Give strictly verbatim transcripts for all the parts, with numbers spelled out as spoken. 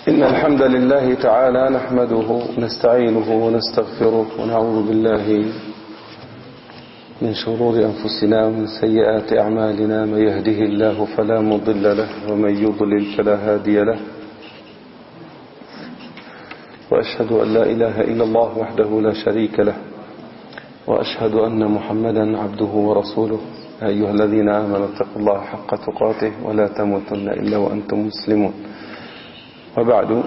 إن الحمد لله تعالى نحمده نستعينه ونستغفره ونعوذ بالله من شرور أنفسنا ومن سيئات أعمالنا. من يهده الله فلا مضل له ومن يضلل فلا هادي له، وأشهد أن لا إله إلا الله وحده لا شريك له، وأشهد أن محمدا عبده ورسوله. أيها الذين آمنوا اتقوا الله حق تقاته ولا تموتن إلا وأنتم مسلمون. وبعد،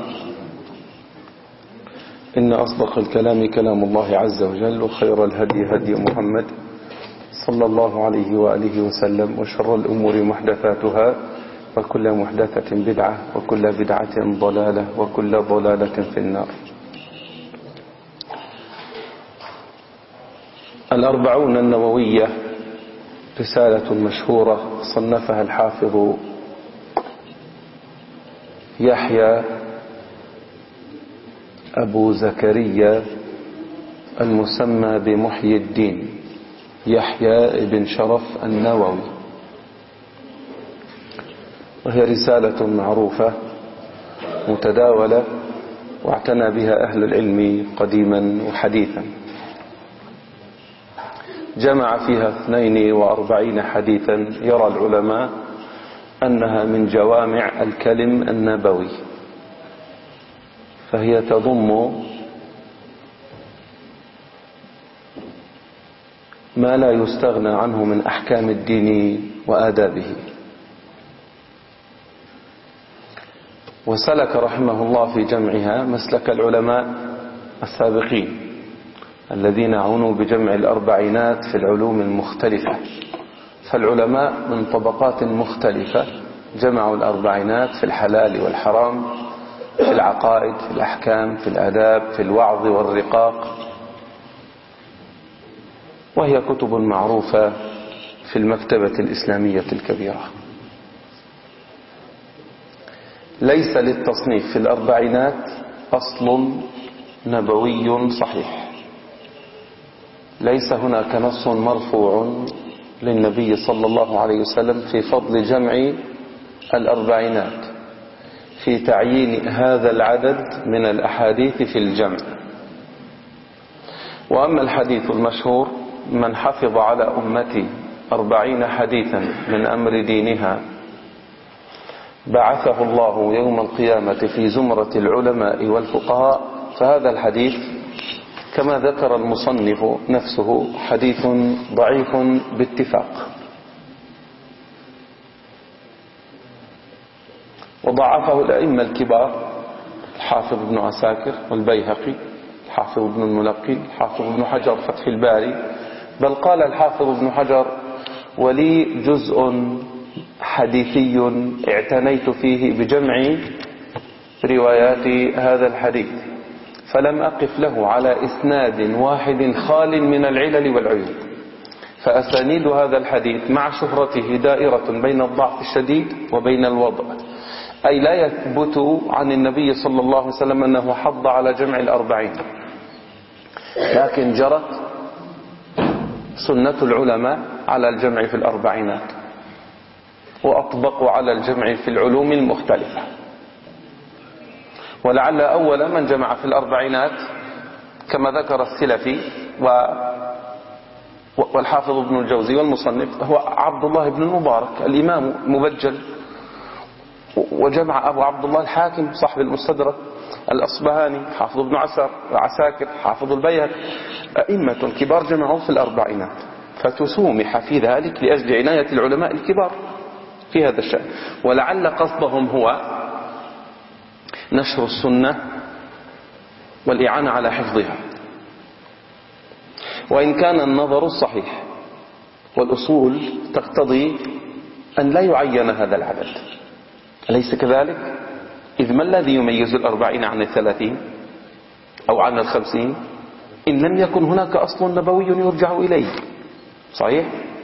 إن أصدق الكلام كلام الله عز وجل، وخير الهدي هدي محمد صلى الله عليه وآله وسلم، وشر الأمور محدثاتها، وكل محدثة بدعة، وكل بدعة ضلالة، وكل ضلالة في النار. الأربعون النووية رسالة مشهورة صنفها الحافظ يحيى أبو زكريا المسمى بمحيي الدين يحيى بن شرف النووي، وهي رسالة معروفة متداولة واعتنى بها أهل العلم قديما وحديثا. جمع فيها اثنين وأربعين حديثا يرى العلماء أنها من جوامع الكلم النبوي، فهي تضم ما لا يستغنى عنه من أحكام الدين وآدابه. وسلك رحمه الله في جمعها مسلك العلماء السابقين الذين عنوا بجمع الأربعينات في العلوم المختلفة. فالعلماء من طبقات مختلفة جمعوا الأربعينات في الحلال والحرام، في العقائد، في الأحكام، في الآداب، في الوعظ والرقاق، وهي كتب معروفة في المكتبة الإسلامية الكبيرة. ليس للتصنيف في الأربعينات أصل نبوي صحيح، ليس هناك نص مرفوع للنبي صلى الله عليه وسلم في فضل جمع الأربعينات، في تعيين هذا العدد من الأحاديث في الجمع. وأما الحديث المشهور: من حفظ على أمتي أربعين حديثا من أمر دينها بعثه الله يوم القيامة في زمرة العلماء والفقهاء، فهذا الحديث كما ذكر المصنف نفسه حديث ضعيف باتفاق. وضعفه الأئمة الكبار: الحافظ ابن عساكر والبيهقي، الحافظ ابن الملقن، الحافظ ابن حجر فتح الباري. بل قال الحافظ ابن حجر: ولي جزء حديثي اعتنيت فيه بجمع روايات هذا الحديث، فلم أقف له على إسناد واحد خال من العلل والعيوب، فأسانيد هذا الحديث مع شهرته دائرة بين الضعف الشديد وبين الوضع، أي لا يثبت عن النبي صلى الله عليه وسلم أنه حض على جمع الأربعين، لكن جرت سنة العلماء على الجمع في الأربعينات، وأطبقوا على الجمع في العلوم المختلفة. ولعل أول من جمع في الأربعينات كما ذكر السلفي والحافظ ابن الجوزي والمصنف هو عبد الله بن المبارك الإمام المبجل. وجمع أبو عبد الله الحاكم صاحب المستدرك، الأصبهاني، حافظ ابن عسر عساكر، حافظ البيهقي، أئمة كبار جمعوا في الأربعينات، فتسومح في ذلك لأجل عناية العلماء الكبار في هذا الشأن. ولعل قصدهم هو نشر السنة والإعانة على حفظها، وإن كان النظر الصحيح والأصول تقتضي أن لا يعين هذا العدد، أليس كذلك؟ إذ ما الذي يميز الأربعين عن الثلاثين أو عن الخمسين؟ إن لم يكن هناك أصل نبوي يرجع إليه. صحيح؟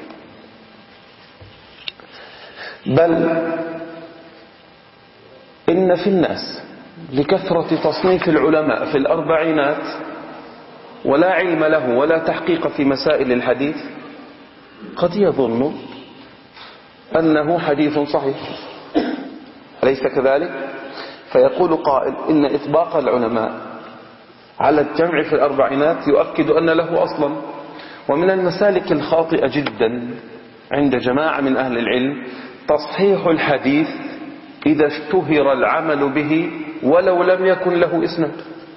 بل إن في الناس لكثرة تصنيف العلماء في الأربعينات ولا علم له ولا تحقيق في مسائل الحديث قد يظن أنه حديث صحيح، أليس كذلك؟ فيقول قائل إن إطباق العلماء على الجمع في الأربعينات يؤكد أن له أصلا. ومن المسالك الخاطئة جدا عند جماعة من أهل العلم تصحيح الحديث إذا اشتهر العمل به ولو لم يكن له إسناد،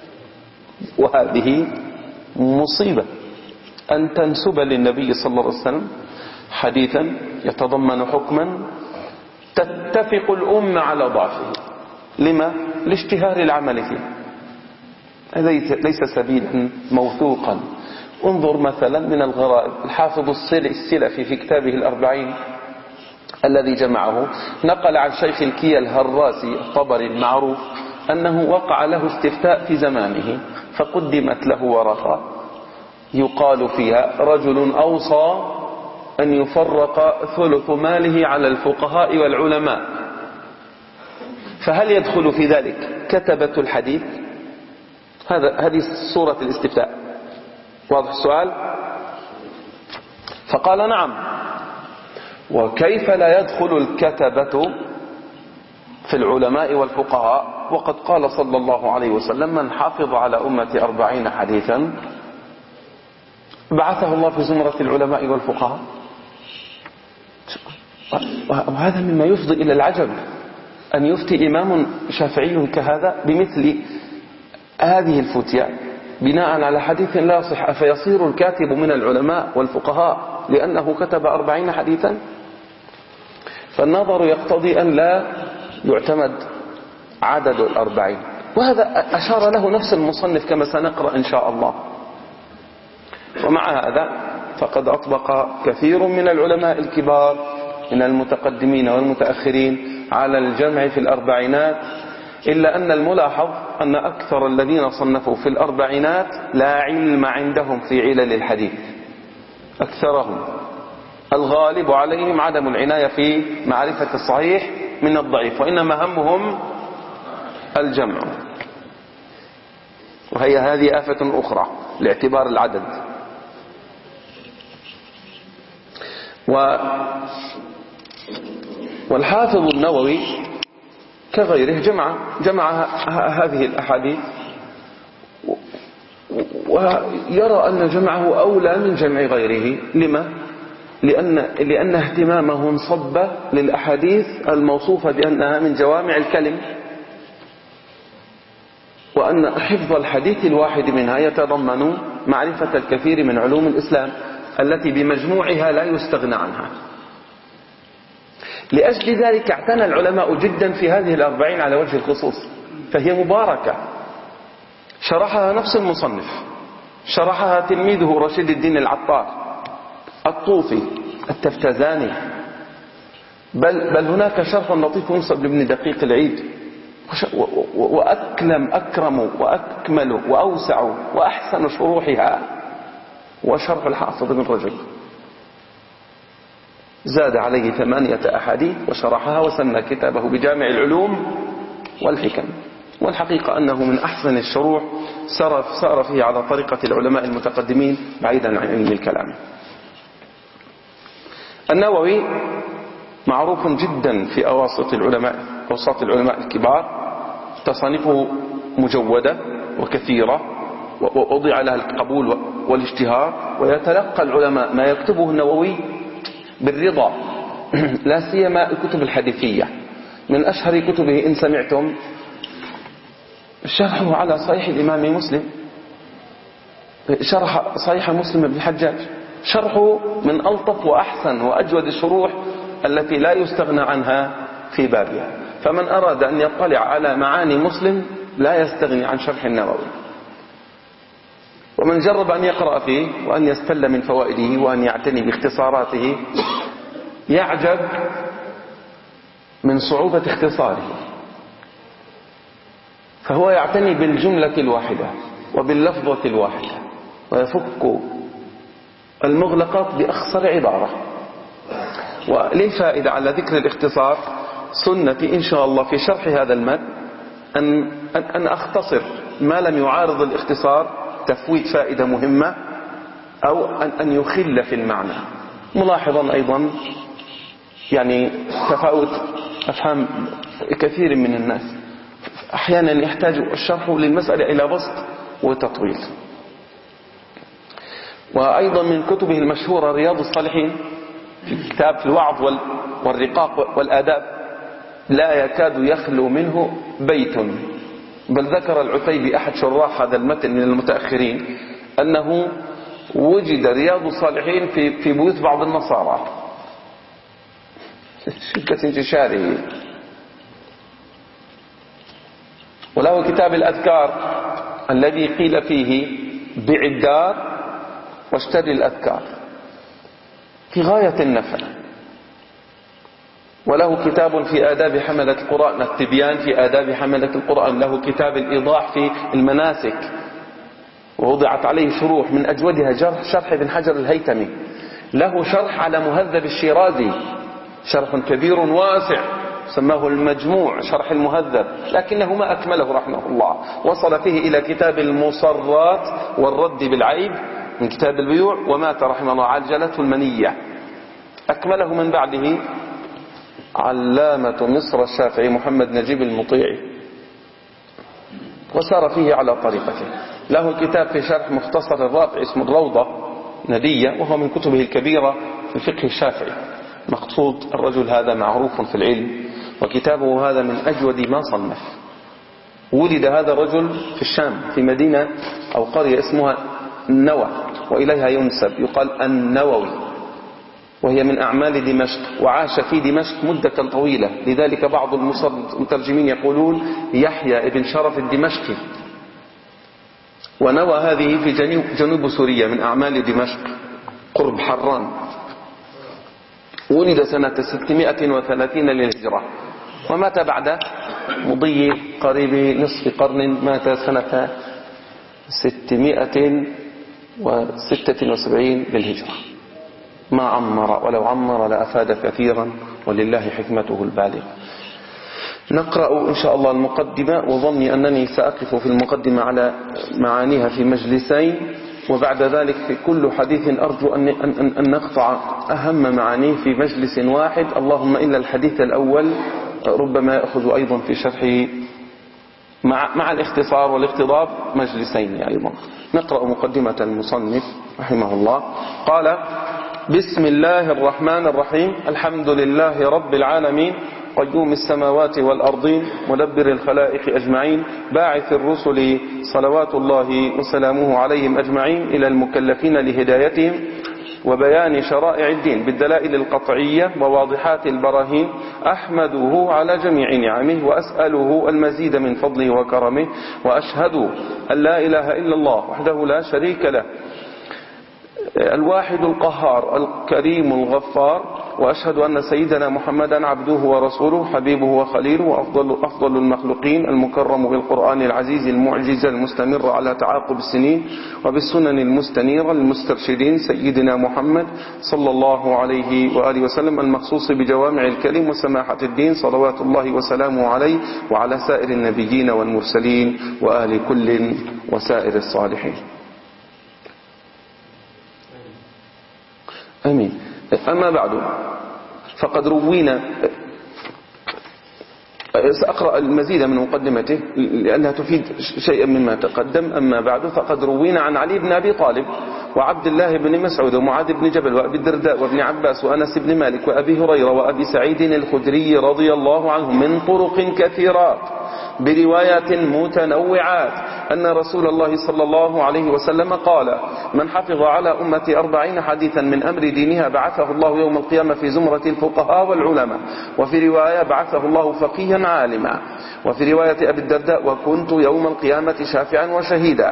وهذه مصيبة أن تنسب للنبي صلى الله عليه وسلم حديثا يتضمن حكما تتفق الأمة على ضعفه. لما؟ لاشتهار العمل فيه. هذا ليس سبيلا موثوقا. انظر مثلا من الغرائب الحافظ السلفي في كتابه الأربعين الذي جمعه نقل عن شيخ الكيا الهراسي الطبري المعروف أنه وقع له استفتاء في زمانه، فقدمت له ورقة يقال فيها رجل أوصى أن يفرق ثلث ماله على الفقهاء والعلماء، فهل يدخل في ذلك كتبة الحديث؟ هذا هذه صورة الاستفتاء. واضح السؤال؟ فقال نعم. وكيف لا يدخل الكتبة في العلماء والفقهاء وقد قال صلى الله عليه وسلم من حافظ على أمة أربعين حديثا بعثه الله في زمرة العلماء والفقهاء. وهذا مما يفضي إلى العجب أن يفتي إمام شافعي كهذا بمثل هذه الفتية بناء على حديث لا يصح. فيصير الكاتب من العلماء والفقهاء لأنه كتب أربعين حديثا؟ فالنظر يقتضي أن لا يعتمد عدد الأربعين، وهذا أشار له نفس المصنف كما سنقرأ إن شاء الله. ومع هذا فقد أطبق كثير من العلماء الكبار من المتقدمين والمتأخرين على الجمع في الأربعينات، إلا أن الملاحظ أن أكثر الذين صنفوا في الأربعينات لا علم عندهم في علل الحديث. أكثرهم الغالب عليهم عدم العناية في معرفة الصحيح من الضعيف، وإنما همهم الجمع. وهي هذه آفة أخرى لاعتبار العدد. و والحافظ النووي كغيره جمع جمع هذه الأحاديث، ويرى أن جمعه أولى من جمع غيره. لما؟ لأن, لأن اهتمامه انصب للأحاديث الموصوفة بأنها من جوامع الكلم، وأن حفظ الحديث الواحد منها يتضمن معرفة الكثير من علوم الإسلام التي بمجموعها لا يستغنى عنها. لأجل ذلك اعتنى العلماء جدا في هذه الأربعين على وجه الخصوص، فهي مباركة. شرحها نفس المصنف، شرحها تلميذه رشيد الدين العطار، الطوفي، التفتزاني، بل, بل هناك شرح لطيف ينسب لابن دقيق العيد، وأكلم أكرم وأكمل وأوسع وأحسن شروحها وشرح الحافظ بن رجب، زاد عليه ثمانية أحاديث وشرحها وسمى كتابه بجامع العلوم والحكم. والحقيقة أنه من أحسن الشروح سار فيه على طريقة العلماء المتقدمين بعيدا عن علم الكلام. النووي معروف جدا في أواسط العلماء أوساط العلماء الكبار، تصانيفه مجودة وكثيرة ووضع لها القبول والاشتهار، ويتلقى العلماء ما يكتبه النووي بالرضا، لا سيما الكتب الحديثية. من أشهر كتبه إن سمعتم شرحه على صحيح الإمام مسلم، شرح صحيح مسلم بن الحجاج، شرحه من ألطف وأحسن وأجود الشروح التي لا يستغنى عنها في بابها. فمن أراد أن يطلع على معاني مسلم لا يستغني عن شرح النووي، ومن جرب أن يقرأ فيه وأن يستل من فوائده وأن يعتني باختصاراته يعجب من صعوبة اختصاره. فهو يعتني بالجملة الواحدة وباللفظة الواحدة، ويفك المغلقات بأخصر عبارة. وللفائدة على ذكر الاختصار سنتي إن شاء الله في شرح هذا المتن أن, أن أختصر ما لم يعارض الاختصار تفويت فائدة مهمة أو أن يخل في المعنى، ملاحظا أيضا يعني تفاوت أفهام كثير من الناس. أحيانا يحتاج الشرح للمسألة إلى بسط وتطويل. وأيضا من كتبه المشهورة رياض الصالحين، في كتاب في الوعظ والرقاق والآداب لا يكاد يخلو منه بيت. بل ذكر العتيبي أحد شراح هذا المتن من المتأخرين أنه وجد رياض الصالحين في في بيوت بعض النصارى شدة انتشاره. وله كتاب الأذكار الذي قيل فيه بع الدار واشتري الأذكار في غاية النفع. وله كتاب في آداب حملة القرآن، التبيان في آداب حملة القرآن. له كتاب الإيضاح في المناسك ووضعت عليه شروح من أجودها شرح ابن حجر الهيثمي. له شرح على مهذب الشيرازي، شرح كبير واسع سماه المجموع شرح المهذب، لكنه ما أكمله رحمه الله. وصل فيه إلى كتاب المصرات والرد بالعيب من كتاب البيوع، ومات رحمه الله عجلته المنية. أكمله من بعده علامة مصر الشافعي محمد نجيب المطيعي، وسار فيه على طريقته. له كتاب في شرح مختصر الرافع اسمه الروضة ندية، وهو من كتبه الكبيرة في الفقه الشافعي. مقصود الرجل هذا معروف في العلم، وكتابه هذا من أجود ما صنف. ولد هذا الرجل في الشام في مدينة أو قرية اسمها النوى، وإليها ينسب يقال النووي، وهي من أعمال دمشق، وعاش في دمشق مدة طويلة. لذلك بعض المترجمين يقولون يحيى ابن شرف الدمشقي. ونوى هذه في جنوب, جنوب سوريا من أعمال دمشق قرب حران. ولد سنة ستمائة وثلاثين للهجرة، ومات بعد مضي قريب نصف قرن، مات سنة ستمائة وستة وسبعين للهجرة. ما عمر، ولو عمر لأفاد كثيرا، ولله حكمته البالغة. نقرأ إن شاء الله المقدمة، وظني أنني سأقف في المقدمة على معانيها في مجلسين، وبعد ذلك في كل حديث أرجو أن, أن, أن نقطع أهم معانيه في مجلس واحد، اللهم إلا الحديث الأول ربما يأخذ أيضا في شرحه مع, مع الاختصار والاقتضاب مجلسين أيضا. نقرأ مقدمة المصنف رحمه الله. قال: بسم الله الرحمن الرحيم. الحمد لله رب العالمين، قيوم السماوات والأرضين، مدبر الخلائق أجمعين، باعث الرسل صلوات الله وسلامه عليهم أجمعين إلى المكلفين لهدايتهم وبيان شرائع الدين بالدلائل القطعية وواضحات البراهين. أحمده على جميع نعمه، وأسأله المزيد من فضله وكرمه، وأشهد أن لا إله إلا الله وحده لا شريك له الواحد القهار الكريم الغفار، وأشهد أن سيدنا محمدا عبده ورسوله حبيبه وخليله وأفضل أفضل المخلوقين، المكرم بالقرآن العزيز المعجزة المستمر على تعاقب السنين وبالسنن المستنيرة للمسترشدين، سيدنا محمد صلى الله عليه وآله وسلم المخصوص بجوامع الكلم وسماحة الدين، صلوات الله وسلامه عليه وعلى سائر النبيين والمرسلين وآل كل وسائر الصالحين. آمين. أما بعد، فقد روينا، سأقرأ المزيد من مقدمته لأنها تفيد شيئا مما تقدم. أما بعد، فقد روينا عن علي بن أبي طالب وعبد الله بن مسعود ومعاذ بن جبل وأبي الدرداء وابن عباس وأنس بن مالك وأبي هريرة وأبي سعيد الخدري رضي الله عنهم من طرق كثيرات بروايات متنوعات أن رسول الله صلى الله عليه وسلم قال: من حفظ على أمتي أربعين حديثا من أمر دينها بعثه الله يوم القيامة في زمرة الفقهاء والعلماء. وفي رواية: بعثه الله فقيها عالما. وفي رواية أبي الدرداء: وكنت يوم القيامة شافعا وشهيدا.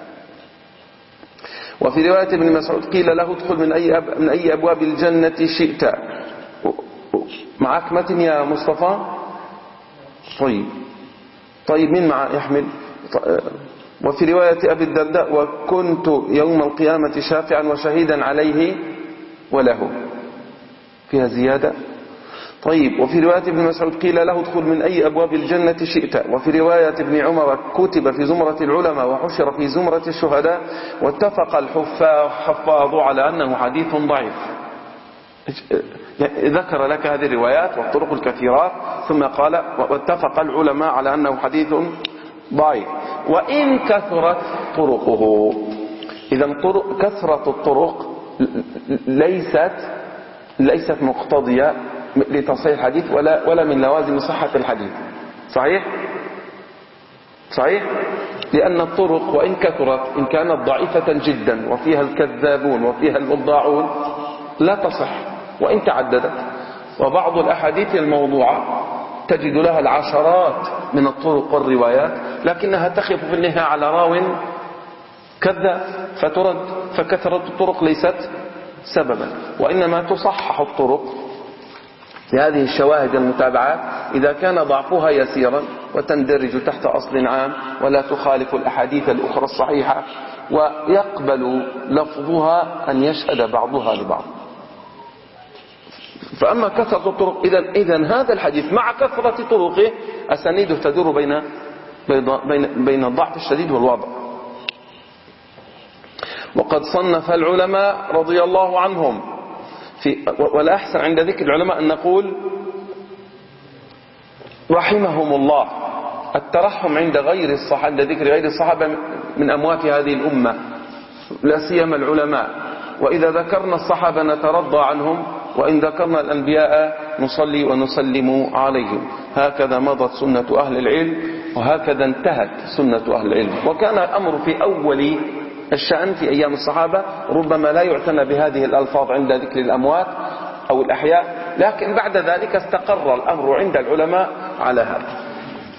وفي رواية ابن مسعود: قيل له: ادخل من أي, أب من أي أبواب الجنة شئت. معك متن يا مصطفى؟ طيب طيب مين معه يحمل؟ وفي رواية أبي الدرداء: وكنت يوم القيامة شافعا وشهيدا عليه وله. فيها زيادة. طيب. وفي رواية ابن مسعود: قيل له: ادخل من أي أبواب الجنة شئت. وفي رواية ابن عمر: كتب في زمرة العلماء وحشر في زمرة الشهداء. واتفق الحفاظ على أنه حديث ضعيف. ذكر لك هذه الروايات والطرق الكثيرات ثم قال واتفق العلماء على أنه حديث ضعيف وإن كثرت طرقه. إذا كثرة الطرق ليست ليست مقتضية لتصحيح الحديث ولا ولا من لوازم صحة الحديث. صحيح؟ صحيح؟ لأن الطرق وإن كثرت إن كانت ضعيفة جدا وفيها الكذابون وفيها الوضاعون لا تصح وإن تعددت. وبعض الأحاديث الموضوعة تجد لها العشرات من الطرق والروايات لكنها تخف في النهاية على راو كذاب فترد. فكثرة الطرق ليست سببا وإنما تصحح الطرق لهذه الشواهد المتابعات إذا كان ضعفها يسيرا وتندرج تحت أصل عام ولا تخالف الأحاديث الأخرى الصحيحة ويقبل لفظها أن يشهد بعضها لبعض. فأما كثرة الطرق إذن, إذن هذا الحديث مع كثرة طرقه أسانيده تدور بين بين بين الضعف الشديد والوضع. وقد صنف العلماء رضي الله عنهم في ولا أحسن عند ذكر العلماء أن نقول رحمهم الله. الترحم عند غير الصحابة عند ذكر غير الصحابة من أموات هذه الأمة لا سيما العلماء. وإذا ذكرنا الصحابة نترضى عنهم وإن ذكرنا الأنبياء نصلي ونسلم عليهم. هكذا مضت سنة أهل العلم وهكذا انتهت سنة أهل العلم. وكان الأمر في أول الشأن في أيام الصحابة ربما لا يعتنى بهذه الألفاظ عند ذكر الأموات أو الأحياء لكن بعد ذلك استقر الأمر عند العلماء على هذا.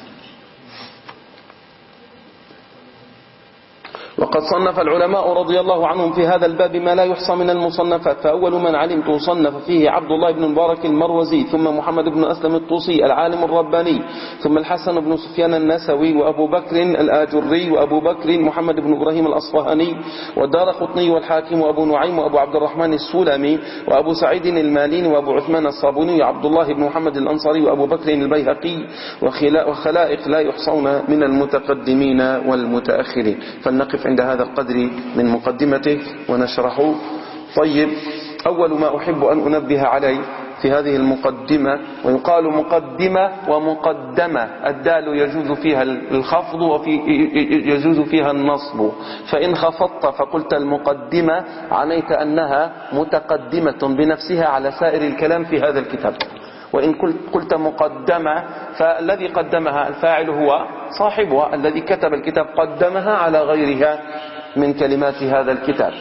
وقد صنف العلماء رضي الله عنهم في هذا الباب ما لا يحصى من المصنفات. فأول من علمت صنف فيه عبد الله بن مبارك المروزي ثم محمد بن أسلم الطوسي العالم الرباني ثم الحسن بن سفيان النسوي وأبو بكر الآجري وأبو بكر محمد بن إبراهيم الأصفهاني والدارقطني والحاكم وأبو نعيم وأبو عبد الرحمن السلمي وأبو سعيد المالين وأبو عثمان الصابوني وعبد الله بن محمد الأنصاري وأبو بكر البيهقي وخلائق لا يحصون من المتقدمين والمتأخرين. فلنقف عند هذا القدر من مقدمته ونشرح. طيب أول ما أحب أن أنبه عليه في هذه المقدمة ويقال مقدمة ومقدمة الدال يجوز فيها الخفض وفي يجوز فيها النصب. فإن خفضت فقلت المقدمة عنيت أنها متقدمة بنفسها على سائر الكلام في هذا الكتاب. وإن قلت مقدمة فالذي قدمها الفاعل هو صاحبها الذي كتب الكتاب قدمها على غيرها من كلمات هذا الكتاب.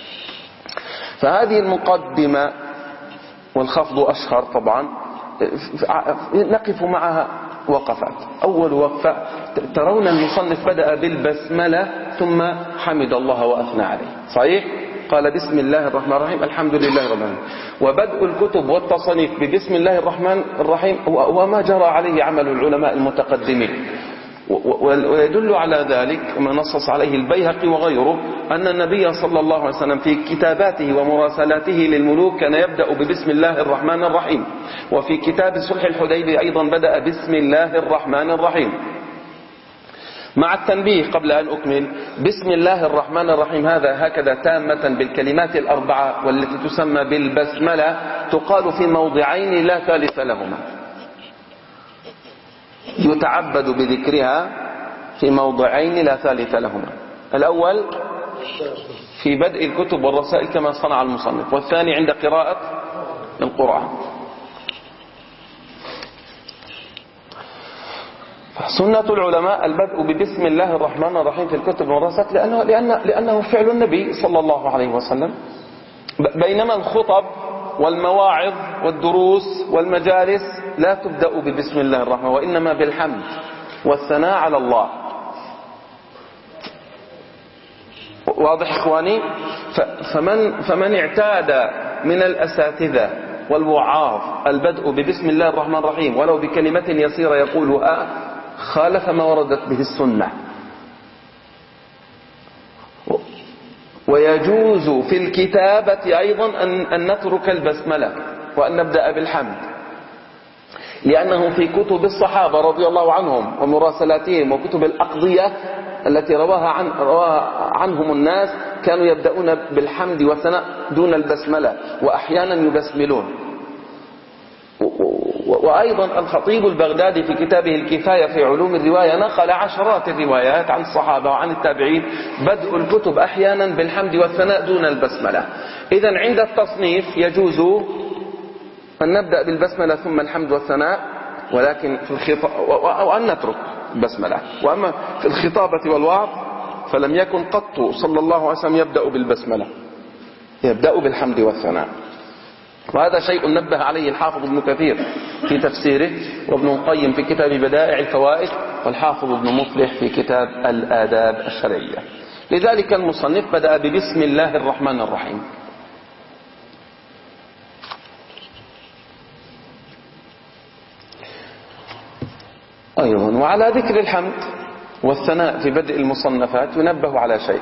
فهذه المقدمة والخفض أشهر طبعا نقف معها وقفات. أول وقفة ترون المصنف بدأ بالبسملة ثم حمد الله وأثنى عليه. صحيح؟ قال بسم الله الرحمن الرحيم الحمد لله رب العالمين. وبدء الكتب والتصانيف ببسم الله الرحمن الرحيم وما جرى عليه عمل العلماء المتقدمين. ويدل على ذلك ما نصص عليه البيهقي وغيره أن النبي صلى الله عليه وسلم في كتاباته ومراسلاته للملوك كان يبدأ ببسم الله الرحمن الرحيم. وفي كتاب صلح الحديبية أيضا بدأ بسم الله الرحمن الرحيم. مع التنبيه قبل أن أكمل بسم الله الرحمن الرحيم هذا هكذا تامة بالكلمات الأربعة والتي تسمى بالبسملة تقال في موضعين لا ثالث لهما. يتعبد بذكرها في موضعين لا ثالث لهما. الأول في بدء الكتب والرسائل كما صنع المصنف والثاني عند قراءة القرآن. سنة العلماء البدء ببسم الله الرحمن الرحيم في الكتب والرسائل لأنه, لأنه, لأنه فعل النبي صلى الله عليه وسلم. بينما الخطب والمواعظ والدروس والمجالس لا تبدأ ببسم الله الرحمن وإنما بالحمد والثناء على الله. واضح إخواني؟ فمن, فمن اعتاد من الأساتذة والوعاظ البدء ببسم الله الرحمن الرحيم ولو بكلمة يسيرة يقولها خالف ما وردت به السنة. ويجوز في الكتابة أيضا أن, أن نترك البسملة وأن نبدأ بالحمد لأنه في كتب الصحابة رضي الله عنهم ومراسلاتهم وكتب الأقضية التي رواها, عن رواها عنهم الناس كانوا يبدأون بالحمد والثناء دون البسملة وأحيانا يبسملون. وأيضا الخطيب البغدادي في كتابه الكفاية في علوم الرواية نقل عشرات الروايات عن الصحابة وعن التابعين بدء الكتب أحيانا بالحمد والثناء دون البسملة. إذن عند التصنيف يجوز أن نبدأ بالبسملة ثم الحمد والثناء، ولكن في الخطاب أو أن نترك البسملة. وأما في الخطابة والوعظ فلم يكن قط صلى الله عليه وسلم يبدأ بالبسملة، يبدأ بالحمد والثناء. وهذا شيء نبه عليه الحافظ ابن كثير في تفسيره، وابن القيم في كتاب بدائع الفوائد، والحافظ ابن مفلح في كتاب الآداب الشرعية. لذلك المصنف بدأ ببسم الله الرحمن الرحيم. أيضا وعلى ذكر الحمد والثناء في بدء المصنفات ينبه على شيء.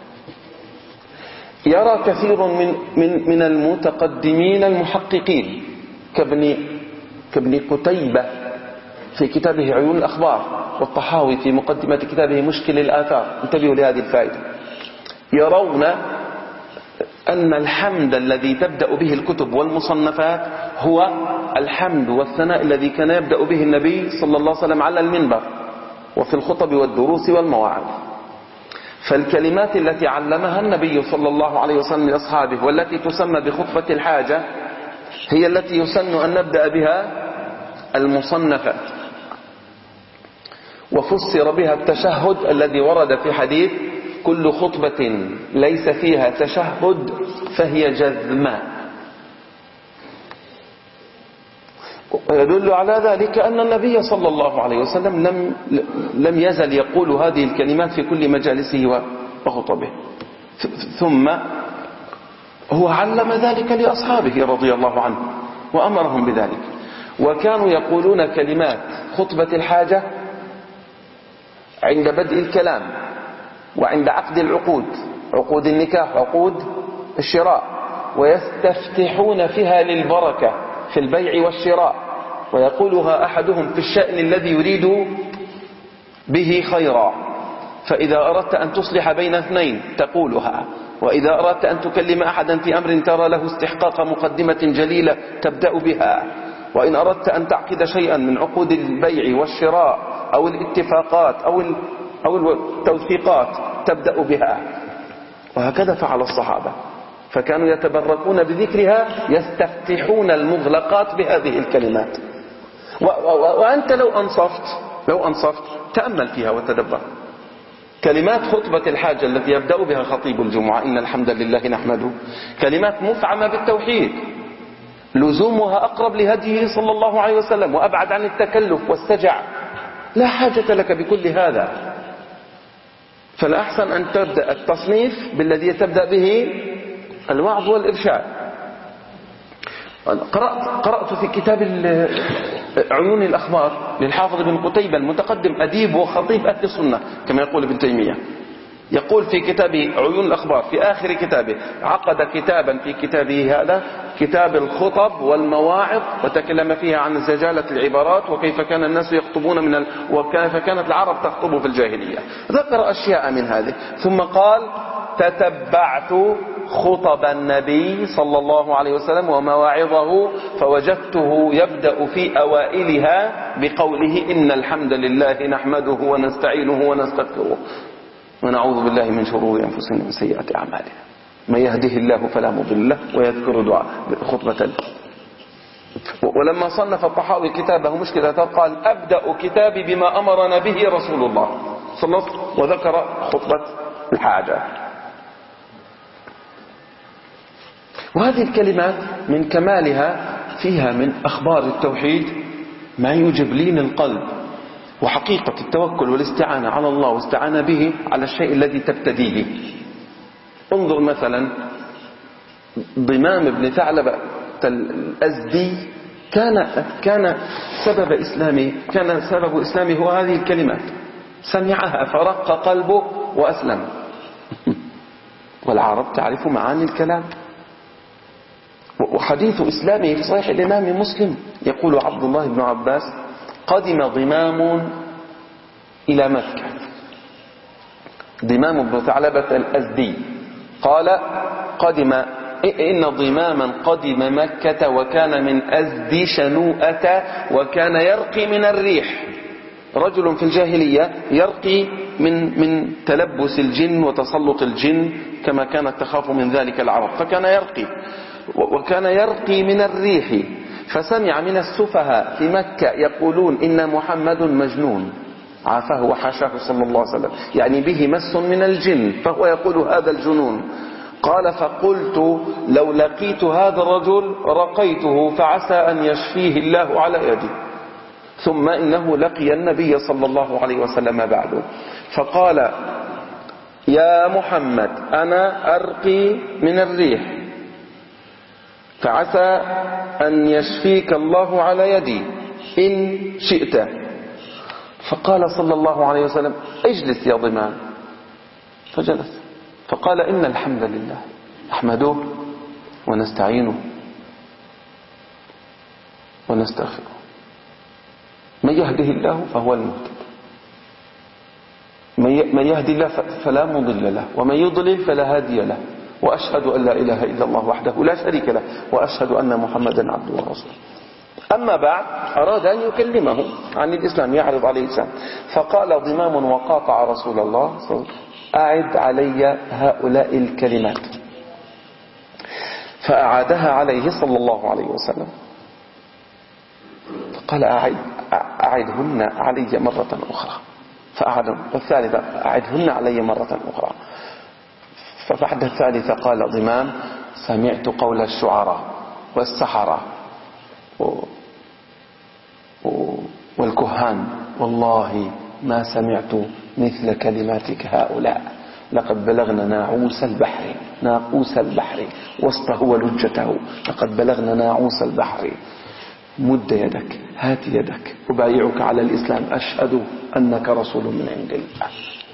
يرى كثير من من من المتقدمين المحققين كابن كابن قتيبة في كتابه عيون الأخبار، والطحاوي في مقدمة كتابه مشكل الآثار، انتبهوا لهذه الفائدة، يرون أن الحمد الذي تبدأ به الكتب والمصنفات هو الحمد والثناء الذي كان يبدأ به النبي صلى الله عليه وسلم على المنبر وفي الخطب والدروس والمواعظ. فالكلمات التي علمها النبي صلى الله عليه وسلم لأصحابه والتي تسمى بخطبة الحاجة هي التي يسن أن نبدأ بها المصنفات. وفسر بها التشهد الذي ورد في حديث كل خطبة ليس فيها تشهد فهي جذماء. ويدل على ذلك أن النبي صلى الله عليه وسلم لم لم يزل يقول هذه الكلمات في كل مجالسه وخطبه، ثم هو علم ذلك لأصحابه رضي الله عنه وأمرهم بذلك. وكانوا يقولون كلمات خطبة الحاجة عند بدء الكلام وعند عقد العقود، عقود النكاح وعقود الشراء، ويستفتحون فيها للبركة في البيع والشراء، ويقولها أحدهم في الشأن الذي يريد به خيرا. فإذا أردت أن تصلح بين اثنين تقولها، وإذا أردت أن تكلم أحدا في أمر ترى له استحقاق مقدمة جليلة تبدأ بها، وإن أردت أن تعقد شيئا من عقود البيع والشراء أو الاتفاقات أو أو التوثيقات تبدأ بها. وهكذا فعل الصحابة، فكانوا يتبركون بذكرها، يستفتحون المغلقات بهذه الكلمات. وأنت لو أنصفت لو أنصفت تأمل فيها وتدبر. كلمات خطبة الحاجة التي يبدأ بها خطيب الجمعة إن الحمد لله نحمده كلمات مفعمة بالتوحيد، لزومها أقرب لهديه صلى الله عليه وسلم وأبعد عن التكلف والسجع. لا حاجة لك بكل هذا، فالأحسن أن تبدأ التصنيف بالذي تبدأ به الوعظ والإرشاد. قرأت, قرأت في كتاب عيون الأخبار للحافظ ابن قتيبة المتقدم أديب وخطيب أهل السنة كما يقول ابن تيمية، يقول في كتابه عيون الأخبار في آخر كتابه، عقد كتابا في كتابه هذا كتاب الخطب والمواعظ، وتكلم فيها عن زجالة العبارات وكيف كان الناس يخطبون من ال... وكيف كانت العرب تخطب في الجاهلية. ذكر أشياء من هذه ثم قال تتبعت خطب النبي صلى الله عليه وسلم ومواعظه فوجدته يبدأ في أوائلها بقوله إن الحمد لله نحمده ونستعينه ونستغفره ونعوذ بالله من شرور أنفسنا ومن سيئات أعمالنا من يهده الله فلا مضل له، ويذكر دعاء خطبة. ولما صنف الطحاوي كتابه مشكلة قال أبدأ كتابي بما أمرنا به رسول الله صلى الله عليه وسلم، وذكر خطبة الحاجة. وهذه الكلمات من كمالها فيها من أخبار التوحيد ما يوجب لين القلب وحقيقة التوكل والاستعانة على الله واستعانة به على الشيء الذي تبتديه. انظر مثلا ضمام بن ثعلبة الأزدي كان كان سبب إسلامه كان سبب إسلامه هو هذه الكلمات، سمعها فرق قلبه وأسلم. والعرب تعرف معاني الكلام. وحديث إسلامه في صحيح الإمام مسلم يقول عبد الله بن عباس قدم ضمام إلى مكة، ضمام بن ثعلبة الأزدي قال قدم إن ضماما قدم مكة وكان من أزد شنوءة وكان يرقي من الريح. رجل في الجاهلية يرقي من من تلبس الجن وتسلط الجن كما كانت تخاف من ذلك العرب، فكان يرقي وكان يرقي من الريح. فسمع من السفهاء في مكة يقولون إن محمد مجنون، عافاه وحاشاه صلى الله عليه وسلم، يعني به مس من الجن، فهو يقول هذا الجنون. قال فقلت لو لقيت هذا الرجل رقيته فعسى أن يشفيه الله على يدي. ثم إنه لقي النبي صلى الله عليه وسلم بعده فقال يا محمد أنا أرقي من الريح فعسى أن يشفيك الله على يدي إن شئت. فقال صلى الله عليه وسلم اجلس يا ضمان، فجلس. فقال إن الحمد لله نحمده ونستعينه ونستغفره، من يهده الله فهو المهتد، من يهدي الله فلا مضل له ومن يضلل فلا هادي له، وأشهد أن لا إله إلا الله وحده لا شريك له وأشهد أن محمدا عبده ورسوله. أما بعد أراد أن يكلمه عن الإسلام، يعرض عليه الإسلام. فقال ضمام وقاطع رسول الله صلى الله عليه وسلم أعد علي هؤلاء الكلمات، فأعادها عليه صلى الله عليه وسلم. فقال أعد أعدهن علي مرة أخرى، فأعد والثالثة أعدهن علي مرة أخرى. فبعد الثالثة قال ضمام سمعت قول الشعراء والسحرة والكهان والله ما سمعت مثل كلماتك هؤلاء، لقد بلغنا ناعوس البحر ناقوس البحر وسطه ولجته، لقد بلغنا ناعوس البحر، مد يدك هات يدك أبايعك على الإسلام أشهد أنك رسول من عند الله.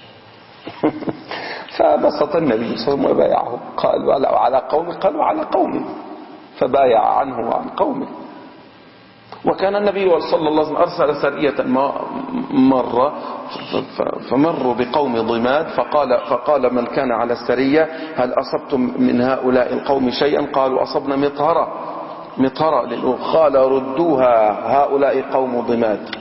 فبسط النبي صلى الله عليه وسلم وبايعه. قال على قوم، قالوا على قوم، فبايع عنه وعن قومه. وكان النبي صلى الله عليه وسلم أرسل سرية مرة فمروا بقوم ضماد، فقال, فقال من كان على السرية هل أصبتم من هؤلاء القوم شيئا؟ قالوا أصبنا مطهرة مطهرة. قال ردوها هؤلاء قوم ضماد.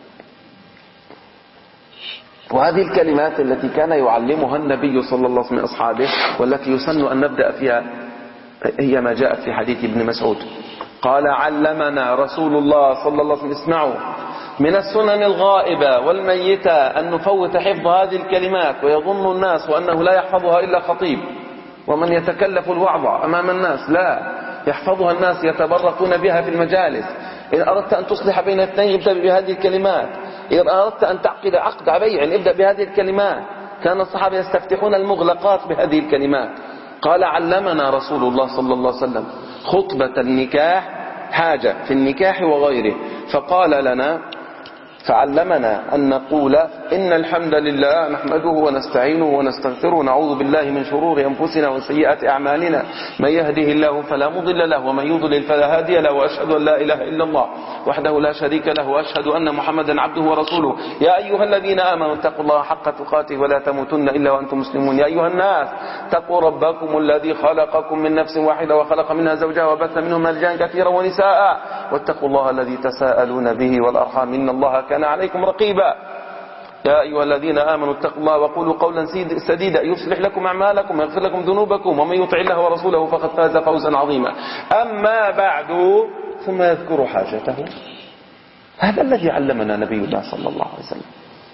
وهذه الكلمات التي كان يعلمها النبي صلى الله عليه وسلم أصحابه والتي يسن أن نبدأ فيها هي ما جاءت في حديث ابن مسعود. قال علمنا رسول الله صلى الله عليه وسلم اسمعوا من السنن الغائبة والميتة أن نفوت حفظ هذه الكلمات، ويظن الناس أنه لا يحفظها إلا خطيب ومن يتكلف الوعظ أمام الناس، لا، يحفظها الناس يتبركون بها في المجالس. إن أردت أن تصلح بين اثنين ابدأ بهذه الكلمات، إن أردت أن تعقد عقد بيع ابدأ بهذه الكلمات. كان الصحابة يستفتحون المغلقات بهذه الكلمات. قال علمنا رسول الله صلى الله عليه وسلم خطبة النكاح، حاجة في النكاح وغيره، فقال لنا فعلمنا أن نقول إن الحمد لله نحمده ونستعينه ونستغفره ونعوذ بالله من شرور أنفسنا وسيئات أعمالنا، من يهده الله فلا مضل له ومن يضلل فلا هادي له، وأشهد أن لا إله إلا الله وحده لا شريك له وأشهد أن محمدا عبده ورسوله. يا أيها الذين آمنوا اتقوا الله حق تقاته ولا تموتن إلا وأنتم مسلمون. يا أيها الناس اتقوا ربكم الذي خلقكم من نفس واحدة وخلق منها زوجها وبث منهما رجالا كثيرا ونساء، واتقوا الله الذي تساءلون به والأرحام إن الله كان عليكم رقيبا. يا أيها الذين آمنوا اتقوا الله وقولوا قولا سديدا يصلح لكم أعمالكم ويغفر لكم ذنوبكم ومن يطع الله ورسوله فقد فاز فوزا عظيما. أما بعد، ثم يذكر حاجته. هذا الذي علمنا نبي الله صلى الله عليه وسلم.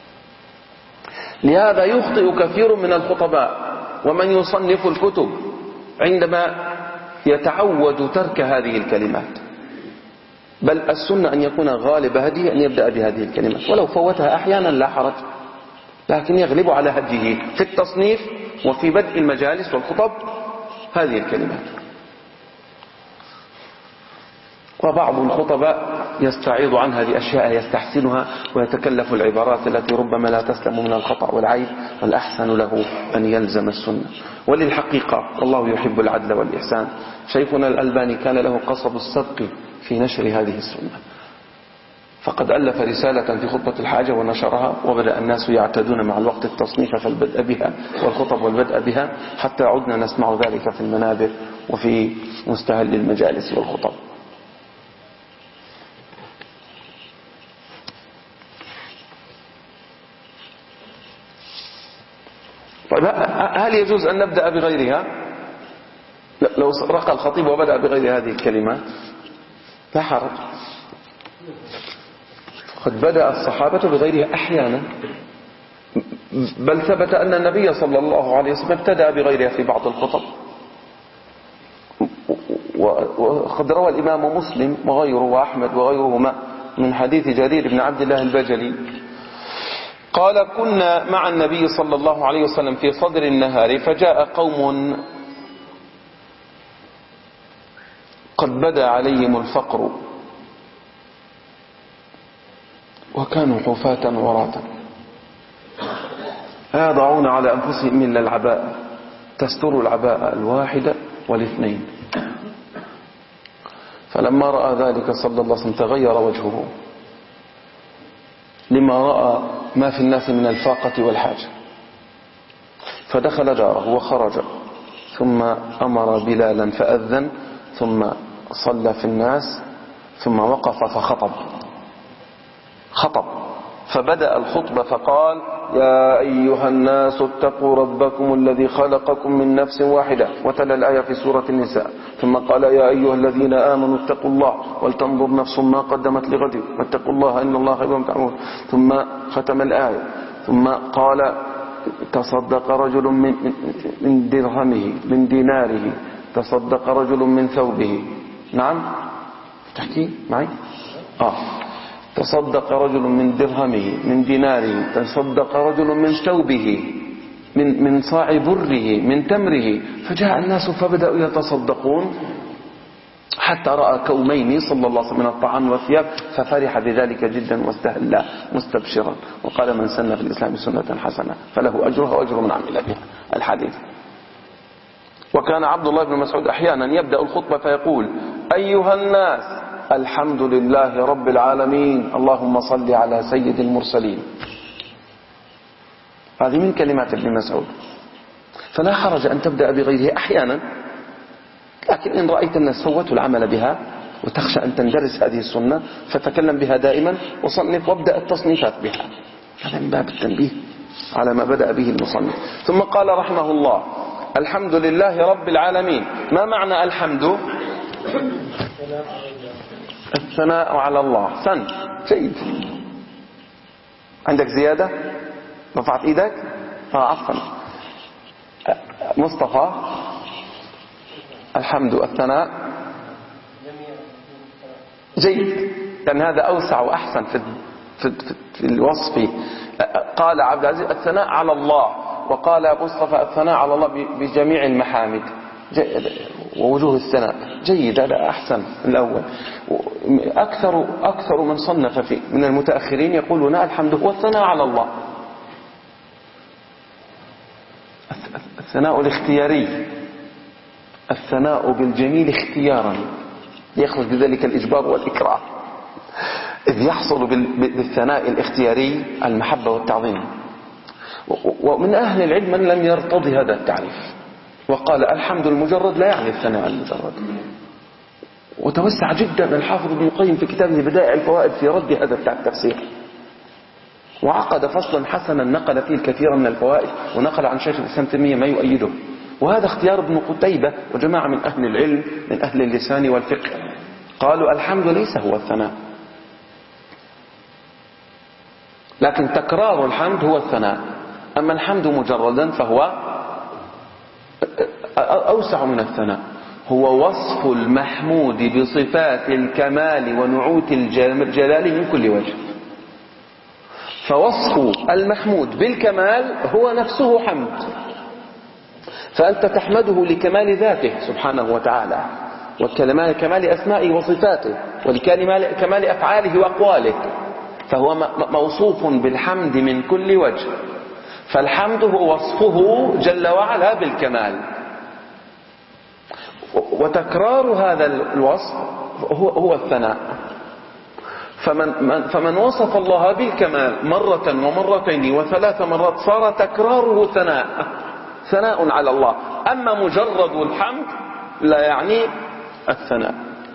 لهذا يخطئ كثير من الخطباء ومن يصنف الكتب عندما يتعود ترك هذه الكلمات، بل السنة أن يكون غالب هديه أن يبدأ بهذه الكلمات، ولو فوتها أحيانا لا حرج، لكن يغلب على هديه في التصنيف وفي بدء المجالس والخطب هذه الكلمات. وبعض الخطباء يستعيض عن هذه الأشياء يستحسنها ويتكلف العبارات التي ربما لا تسلم من الخطأ والعيب، والأحسن له أن يلزم السنة. وللحقيقة والله يحب العدل والإحسان، شيخنا الألباني كان له قصب السبق في نشر هذه السنة، فقد ألف رسالة في خطبة الحاجة ونشرها، وبدأ الناس يعتدون مع الوقت التصنيف فالبدء بها والخطب والبدء بها، حتى عدنا نسمع ذلك في المنابر وفي مستهل المجالس والخطب. طيب هل يجوز أن نبدأ بغيرها؟ لو رقى الخطيب وبدأ بغير هذه الكلمات لا حرج، قد بدأ الصحابة بغيرها أحيانا، بل ثبت أن النبي صلى الله عليه وسلم ابتدأ بغيرها في بعض الخطب. وقد روى الإمام مسلم وغيره وأحمد وغيرهما من حديث جرير بن عبد الله البجلي قال: كنا مع النبي صلى الله عليه وسلم في صدر النهار، فجاء قوم قد بدا عليهم الفقر وكانوا حفاة عراة لا يضعون على أنفسهم إلا العباء تستر العباء الواحدة والاثنين. فلما رأى ذلك صلى الله عليه وسلم تغير وجهه لما رأى ما في الناس من الفاقة والحاجة، فدخل داره وخرج، ثم أمر بلالا فأذن، ثم صلى في الناس، ثم وقف فخطب خطب فبدأ الخطبة فقال: يا أيها الناس اتقوا ربكم الذي خلقكم من نفس واحدة، وتلا الآية في سورة النساء. ثم قال: يا أيها الذين آمنوا اتقوا الله ولتنظر نفس ما قدمت لغد واتقوا الله إن الله خبير بما تعملون. ثم ختم الآية، ثم قال: تصدق رجل من, من درهمه من ديناره، تصدق رجل من ثوبه. نعم تحكي معي آه تصدق رجل من درهمه من ديناره، تصدق رجل من ثوبه، من من صاع بره، من تمره. فجاء الناس فبدأوا يتصدقون حتى رأى كومين صلى الله عليه وسلم من الطعام والثياب، ففرح بذلك جدا واستهل مستبشرا، وقال: من سن في الإسلام سنة حسنة فله أجرها وأجر من عمل بها. الحديث. وكان عبد الله بن مسعود أحيانا يبدأ الخطبة فيقول: أيها الناس الحمد لله رب العالمين اللهم صل على سيد المرسلين. هذه من كلمات ابن مسعود. فلا حرج أن تبدأ بغيره أحيانا، لكن إن رأيت الناس فوتوا العمل بها وتخشى أن تندرس هذه السنة فتكلم بها دائما، وصنف وابدأ التصنيفات بها. هذا من باب التنبيه على ما بدأ به المصنف. ثم قال رحمه الله: الحمد لله رب العالمين. ما معنى الحمد؟ الثناء على الله. سن جيد. عندك زيادة؟ رفعت ايدك؟ اه عفوا. مصطفى الحمد الثناء جيد، لأن هذا أوسع وأحسن في في في الوصف. قال عبد العزيز الثناء على الله، وقال مصطفى الثناء على الله بجميع المحامد ووجوه الثناء. جيد، هذا أحسن الأول. أكثر أكثر من صنف فيه من المتأخرين يقولون الحمد هو الثناء على الله. الثناء الاختياري، الثناء بالجميل اختيارا، يخرج بذلك الإجبار والإكراه، إذ يحصل بالثناء الاختياري المحبة والتعظيم. ومن أهل العلم من لم يرتضي هذا التعريف وقال الحمد المجرد لا يعني الثناء المجرد. وتوسع جدا الحافظ ابن القيم في كتابه بدائع الفوائد في رد هذا التفسير، وعقد فصلا حسنا نقل فيه الكثير من الفوائد، ونقل عن شيخ الإسلام تيمية ما يؤيده. وهذا اختيار ابن قتيبة وجماعة من أهل العلم من أهل اللسان والفقه، قالوا الحمد ليس هو الثناء، لكن تكرار الحمد هو الثناء. أما الحمد مجردا فهو أوسع من الثناء، هو وصف المحمود بصفات الكمال ونعوت الجلال من كل وجه. فوصف المحمود بالكمال هو نفسه حمد، فأنت تحمده لكمال ذاته سبحانه وتعالى، وكمال أسمائه وصفاته، ولكمال أفعاله وأقواله، فهو موصوف بالحمد من كل وجه. فالحمد هو وصفه جل وعلا بالكمال، وتكرار هذا الوصف هو, هو الثناء. فمن, فمن وصف الله بالكمال مرة ومرتين وثلاث مرات صار تكراره ثناء ثناء على الله. أما مجرد الحمد لا يعني الثناء،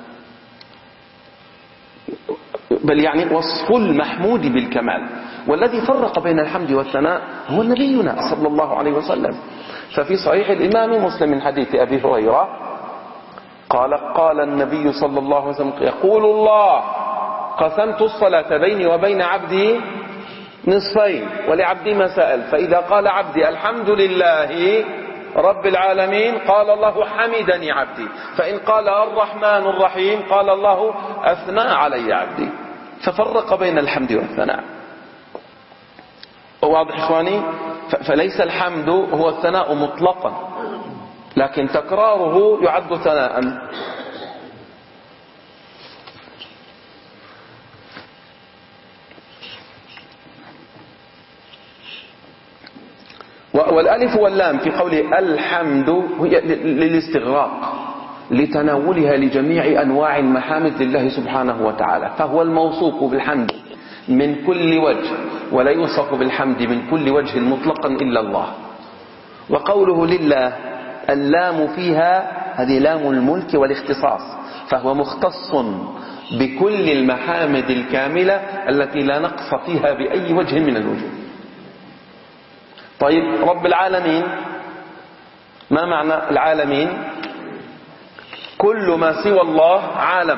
بل يعني وصف المحمود بالكمال. والذي فرق بين الحمد والثناء هو نبينا صلى الله عليه وسلم. ففي صحيح الإمام مسلم من حديث أبي هريرة قال قال النبي صلى الله عليه وسلم يقول الله قسمت الصلاة بيني وبين عبدي نصفين ولعبدي ما سأل، فإذا قال عبدي الحمد لله رب العالمين قال الله حمدني عبدي، فإن قال الرحمن الرحيم قال الله أثنى علي عبدي. ففرق بين الحمد والثناء. واضح إخواني؟ فليس الحمد هو الثناء مطلقا، لكن تكراره يعد ثناء. والالف واللام في قوله الحمد هي للاستغراق لتناولها لجميع أنواع المحامد لله سبحانه وتعالى، فهو الموصوف بالحمد من كل وجه، ولا يوصف بالحمد من كل وجه مطلقا إلا الله. وقوله لله اللام فيها هذه لام الملك والاختصاص، فهو مختص بكل المحامد الكاملة التي لا نقص فيها بأي وجه من الوجوه. طيب رب العالمين، ما معنى العالمين؟ كل ما سوى الله عالم،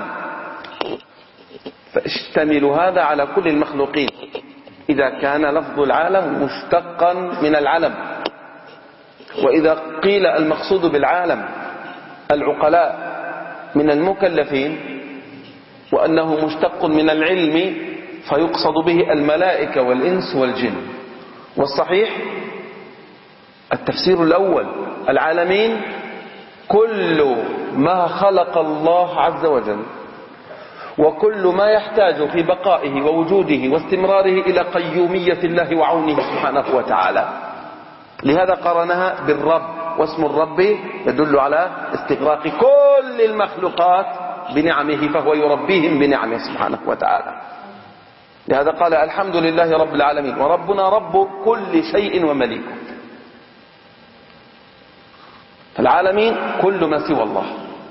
فاشتمل هذا على كل المخلوقين إذا كان لفظ العالم مشتقا من العلم. وإذا قيل المقصود بالعالم العقلاء من المكلفين وأنه مشتق من العلم فيقصد به الملائكة والإنس والجن. والصحيح التفسير الأول، العالمين كل ما خلق الله عز وجل وكل ما يحتاج في بقائه ووجوده واستمراره إلى قيومية الله وعونه سبحانه وتعالى. لهذا قرنها بالرب، واسم الرب يدل على استغراق كل المخلوقات بنعمه، فهو يربيهم بنعمه سبحانه وتعالى. لهذا قال الحمد لله رب العالمين، وربنا رب كل شيء ومليكه. فالعالمين كل ما سوى الله.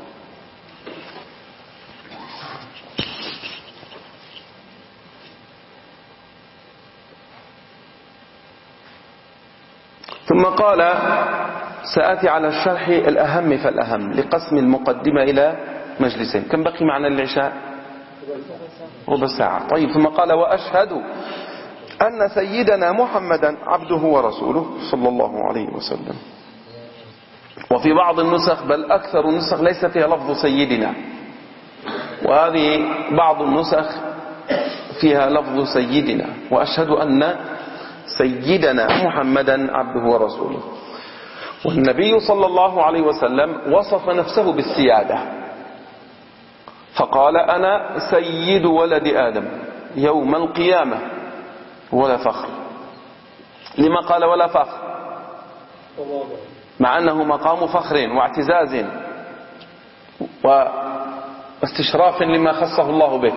ثم قال سآتي على الشرح الأهم فالأهم لقسم المقدمة إلى مجلسين. كم بقي معنا العشاء؟ ربع ساعة. طيب ثم قال وأشهد أن سيدنا محمدا عبده ورسوله صلى الله عليه وسلم. وفي بعض النسخ بل أكثر النسخ ليس فيها لفظ سيدنا، وهذه بعض النسخ فيها لفظ سيدنا. وأشهد أن سيدنا محمدا عبده ورسوله. والنبي صلى الله عليه وسلم وصف نفسه بالسيادة فقال أنا سيد ولد آدم يوم القيامة ولا فخر. لما قال ولا فخر؟ مع أنه مقام فخر واعتزاز واستشراف لما خصه الله به.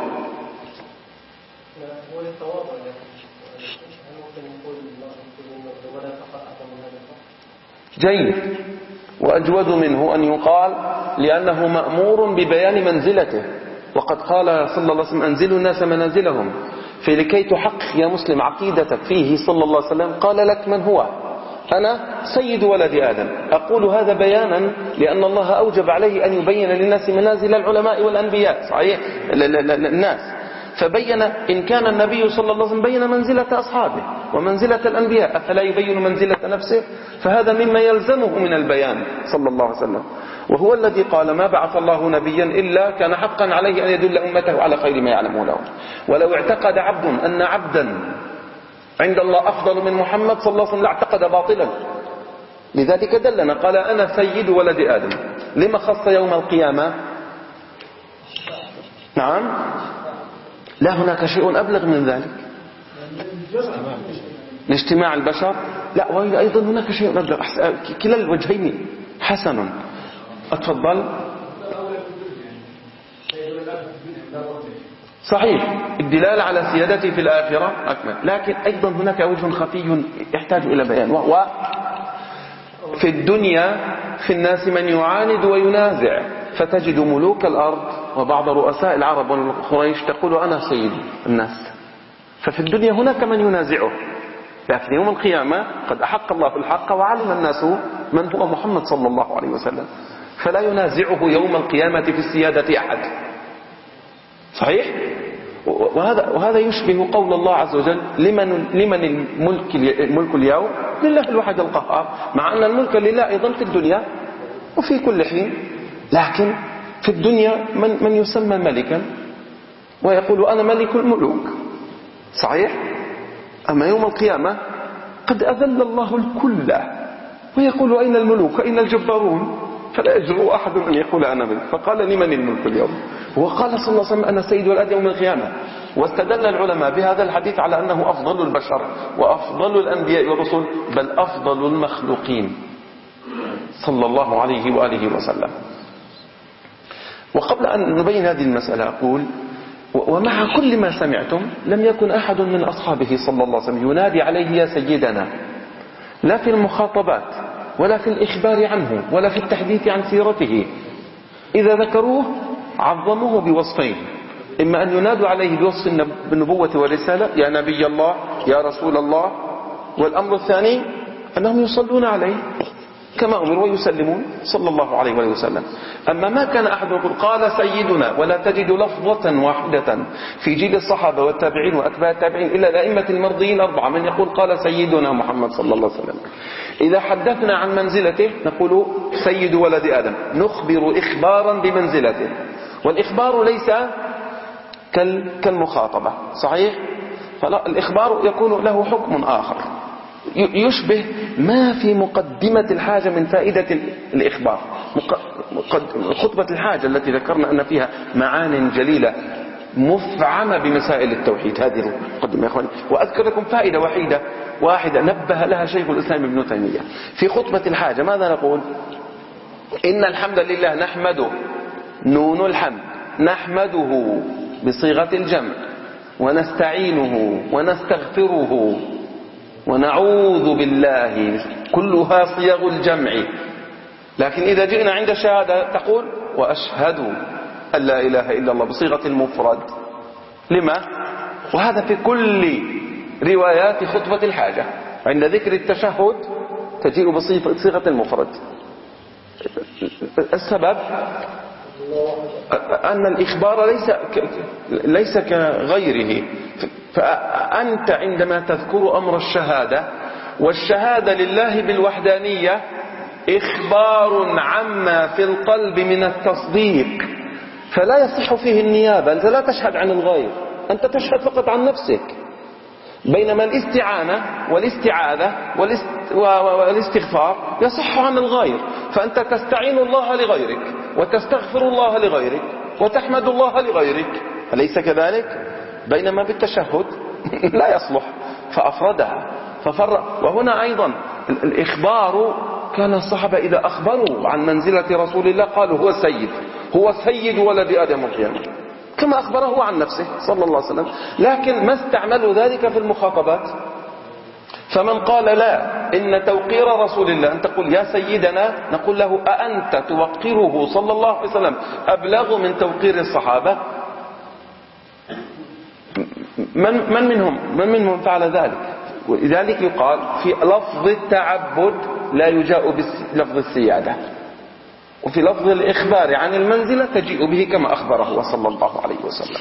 جيد، وأجود منه أن يقال لأنه مأمور ببيان منزلته، وقد قال صلى الله عليه وسلم أنزلوا الناس منازلهم. فلكي تحقق يا مسلم عقيدتك فيه صلى الله عليه وسلم قال لك من هو؟ أنا سيد ولد آدم. أقول هذا بيانا لأن الله أوجب عليه أن يبين للناس منازل العلماء والأنبياء، صحيح الناس، فبين إن كان النبي صلى الله عليه وسلم بين منزلة أصحابه ومنزلة الأنبياء أفلا يبين منزلة نفسه؟ فهذا مما يلزمه من البيان صلى الله عليه وسلم. وهو الذي قال ما بعث الله نبيا إلا كان حقا عليه أن يدل أمته على خير ما يعلمونه. ولو اعتقد عبد أن عبدا عند الله أفضل من محمد صلى الله عليه وسلم لاعتقد باطلا. لذلك دلنا قال أنا سيد ولد آدم. لما خص يوم القيامة؟ نعم، لا هناك شيء أبلغ من ذلك، لاجتماع البشر. لا، وأيضا هناك شيء أبلغ، كلا الوجهين حسن. أتفضل. صحيح، الدلالة على سيادته في الآخرة أكمل، لكن أيضا هناك وجه خفي يحتاج إلى بيان، وهو في الدنيا في الناس من يعاند وينازع، فتجد ملوك الأرض وبعض رؤساء العرب والقريش تقول أنا سيد الناس، ففي الدنيا هناك من ينازعه، لكن يوم القيامة قد أحق الله في الحق وعلم الناس من هو محمد صلى الله عليه وسلم، فلا ينازعه يوم القيامة في السيادة أحد. صحيح؟ وهذا, وهذا يشبه قول الله عز وجل لمن, لمن الملك, الملك اليوم؟ لله الواحد القهار، مع أن الملك لله أيضا في الدنيا وفي كل حين، لكن في الدنيا من, من يسمى ملكا ويقول أنا ملك الملوك. صحيح؟ أما يوم القيامة قد أذل الله الكل ويقول أين الملوك أين الجبارون، فلا يجرؤ أحد أن يقول أنا ملك، فقال لمن الملك اليوم؟ وقال صلى الله عليه وسلم أنا سيد ولد يوم القيامة. واستدل العلماء بهذا الحديث على أنه أفضل البشر وأفضل الأنبياء والرسل، بل أفضل المخلوقين صلى الله عليه وآله وسلم. وقبل أن نبين هذه المسألة أقول ومع كل ما سمعتم لم يكن أحد من أصحابه صلى الله عليه وسلم ينادي عليه يا سيدنا، لا في المخاطبات ولا في الإخبار عنه ولا في التحديث عن سيرته. إذا ذكروه عظموه بوصفين، إما أن ينادوا عليه بوصف النبوة والرسالة يا نبي الله يا رسول الله، والأمر الثاني أنهم يصلون عليه كما أمروا ويسلمون صلى الله عليه وسلم. أما ما كان أحد يقول قال سيدنا، ولا تجد لفظة واحدة في جيل الصحابة والتابعين وأتباع التابعين إلا الأئمة المرضيين أربعة من يقول قال سيدنا محمد صلى الله عليه وسلم. إذا حدثنا عن منزلته نقول سيد ولد آدم، نخبر إخبارا بمنزلته، والإخبار ليس كالمخاطبة. صحيح؟ فالإخبار يكون له حكم آخر يشبه ما في مقدمة الحاجة من فائدة الإخبار، خطبة الحاجة التي ذكرنا أن فيها معان جليلة مفعمة بمسائل التوحيد، هذه المقدمة يا أخواني. وأذكر لكم فائدة وحيدة واحدة نبه لها شيخ الإسلام ابن تيمية في خطبة الحاجة. ماذا نقول؟ إن الحمد لله نحمده، نون الحمد، نحمده بصيغة الجمع، ونستعينه ونستغفره ونعوذ بالله، كلها صيغ الجمع. لكن إذا جئنا عند الشهادة تقول وأشهد أن لا إله إلا الله بصيغة المفرد. لما؟ وهذا في كل روايات خطبة الحاجة، عند ذكر التشهد تجيء بصيغة المفرد. السبب أن الإخبار ليس ليس كغيره، فأنت عندما تذكر أمر الشهادة، والشهادة لله بالوحدانية إخبار عما في القلب من التصديق، فلا يصح فيه النيابة. أنت لا تشهد عن الغير، أنت تشهد فقط عن نفسك. بينما الاستعانة والاستعاذة والاستغفار يصح عن الغير، فأنت تستعين الله لغيرك وتستغفر الله لغيرك وتحمد الله لغيرك، أليس كذلك؟ بينما بالتشهد لا يصلح، فأفردها ففرق. وهنا أيضا الإخبار، كان الصحابة إذا أخبروا عن منزلة رسول الله قالوا هو السيد، هو سيد ولد آدم القيامة، كما أخبره عن نفسه صلى الله عليه وسلم. لكن ما استعملوا ذلك في المخاطبات. فمن قال لا، إن توقير رسول الله أن تقول يا سيدنا، نقول له أأنت توقره صلى الله عليه وسلم أبلغ من توقير الصحابة؟ من, من منهم من منهم فعل ذلك؟ ولذلك يقال في لفظ التعبد لا يجاء بلفظ السيادة، وفي لفظ الإخبار عن المنزلة تجيء به كما أخبره صلى الله عليه وسلم.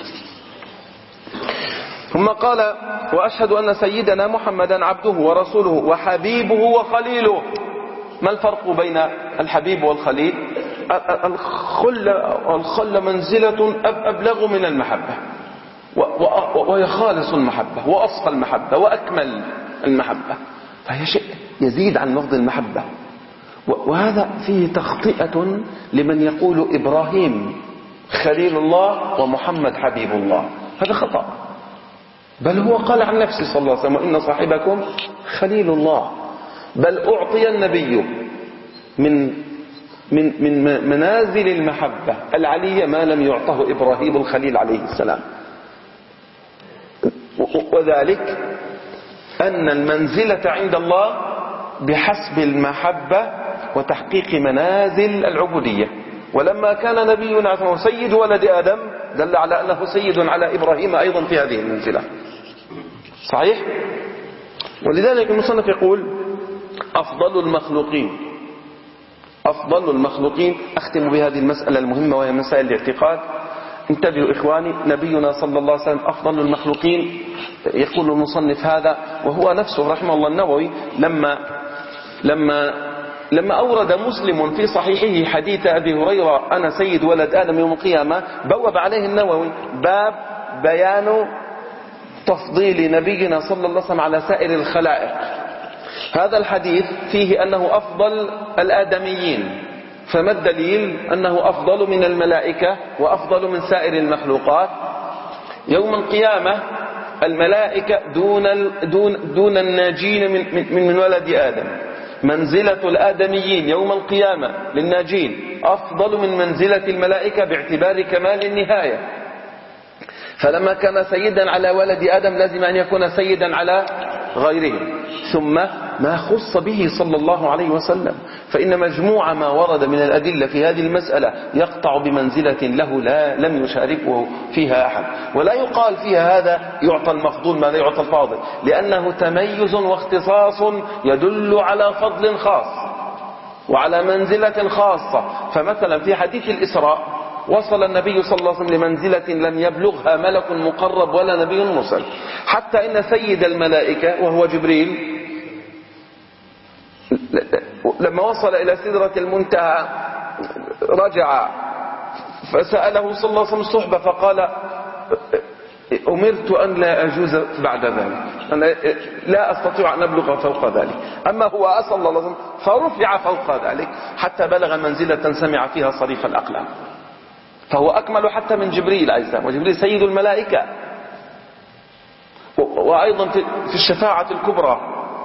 ثم قال وأشهد أن سيدنا محمدا عبده ورسوله وحبيبه وخليله. ما الفرق بين الحبيب والخليل؟ الخل, الخل منزلة أبلغ من المحبة، وهي خالص المحبة وأصفى المحبة وأكمل المحبة، فهي شيء يزيد عن لفظ المحبة. وهذا فيه تخطئة لمن يقول إبراهيم خليل الله ومحمد حبيب الله، هذا خطأ. بل هو قال عن نفسه صلى الله عليه وسلم إن صاحبكم خليل الله. بل أعطي النبي من من من منازل المحبة العلية ما لم يعطه إبراهيم الخليل عليه السلام، وذلك أن المنزلة عند الله بحسب المحبة وتحقيق منازل العبودية. ولما كان نبينا سيد ولد آدم دل على أنه سيد على إبراهيم أيضا في هذه المنزلة. صحيح؟ ولذلك المصنف يقول أفضل المخلوقين أفضل المخلوقين. أختم بهذه المسألة المهمة وهي مسائل الاعتقاد. انتبهوا إخواني، نبينا صلى الله عليه وسلم أفضل المخلوقين. يقول المصنف هذا وهو نفسه رحمه الله النووي لما لما لما أورد مسلم في صحيحه حديث أبي هريرة أنا سيد ولد آدم يوم القيامة، بوب عليه النووي باب بيان تفضيل نبينا صلى الله عليه وسلم على سائر الخلائق. هذا الحديث فيه أنه أفضل الآدميين، فما الدليل أنه أفضل من الملائكة وأفضل من سائر المخلوقات؟ يوم القيامة الملائكة دون دون دون الناجين من من من ولد آدم. منزلة الآدميين يوم القيامة للناجين أفضل من منزلة الملائكة باعتبار كمال النهاية. فلما كان سيدا على ولد آدم لازم أن يكون سيدا على غيرهم. ثم ما خص به صلى الله عليه وسلم، فإن مجموع ما ورد من الأدلة في هذه المسألة يقطع بمنزلة له لا لم يشاركه فيها أحد. ولا يقال فيها هذا يعطى المفضول ما لا يعطى الفاضل، لأنه تميز واختصاص يدل على فضل خاص وعلى منزلة خاصة. فمثلا في حديث الإسراء وصل النبي صلى الله عليه وسلم لمنزلة لم يبلغها ملك مقرب ولا نبي مرسل، حتى إن سيد الملائكة وهو جبريل لما وصل إلى سدرة المنتهى رجع فسأله صلى الله عليه وسلم الصحبة فقال أمرت أن لا أجوز بعد ذلك، أنا لا أستطيع أن أبلغ فوق ذلك. أما هو صلى الله عليه وسلم فرفع فوق ذلك حتى بلغ منزلة سمع فيها صريف الأقلام، فهو أكمل حتى من جبريل عليه السلام، وجبريل سيد الملائكة. وأيضا في الشفاعة الكبرى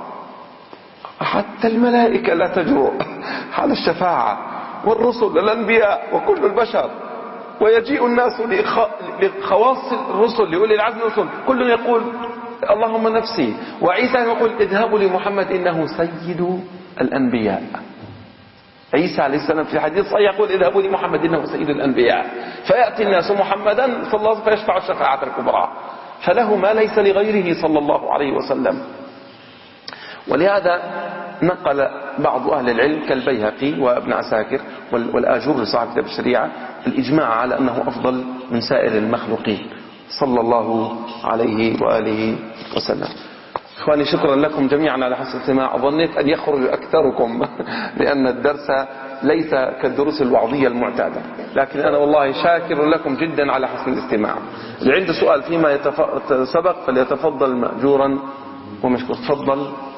حتى الملائكة لا تجرؤ على الشفاعة، والرسل الأنبياء وكل البشر، ويجيء الناس لخواص الرسل لأولي العزم الرسل كل يقول اللهم نفسي، وعيسى يقول اذهبوا لمحمد إنه سيد الأنبياء. عيسى عليه السلام في حديث صحيح يقول اذهبوا لمحمد إنه سيد الأنبياء، فيأتي الناس محمدا صلى الله عليه وسلم فيشفع الشفاعة الكبرى، فله ما ليس لغيره صلى الله عليه وسلم. ولهذا نقل بعض أهل العلم كالبيهقي وابن عساكر والآجور صاحب كتاب الشريعة الإجماع على أنه أفضل من سائر المخلوقين صلى الله عليه وآله وسلم. إخواني شكرا لكم جميعا على حسن الاستماع. ظنيت أن يخرج أكثركم لأن الدرس ليس كالدروس الوعظية المعتادة، لكن أنا والله شاكر لكم جدا على حسن الاستماع. اللي عنده سؤال فيما يتف... سبق فليتفضل مأجورا ومشكور. تفضل.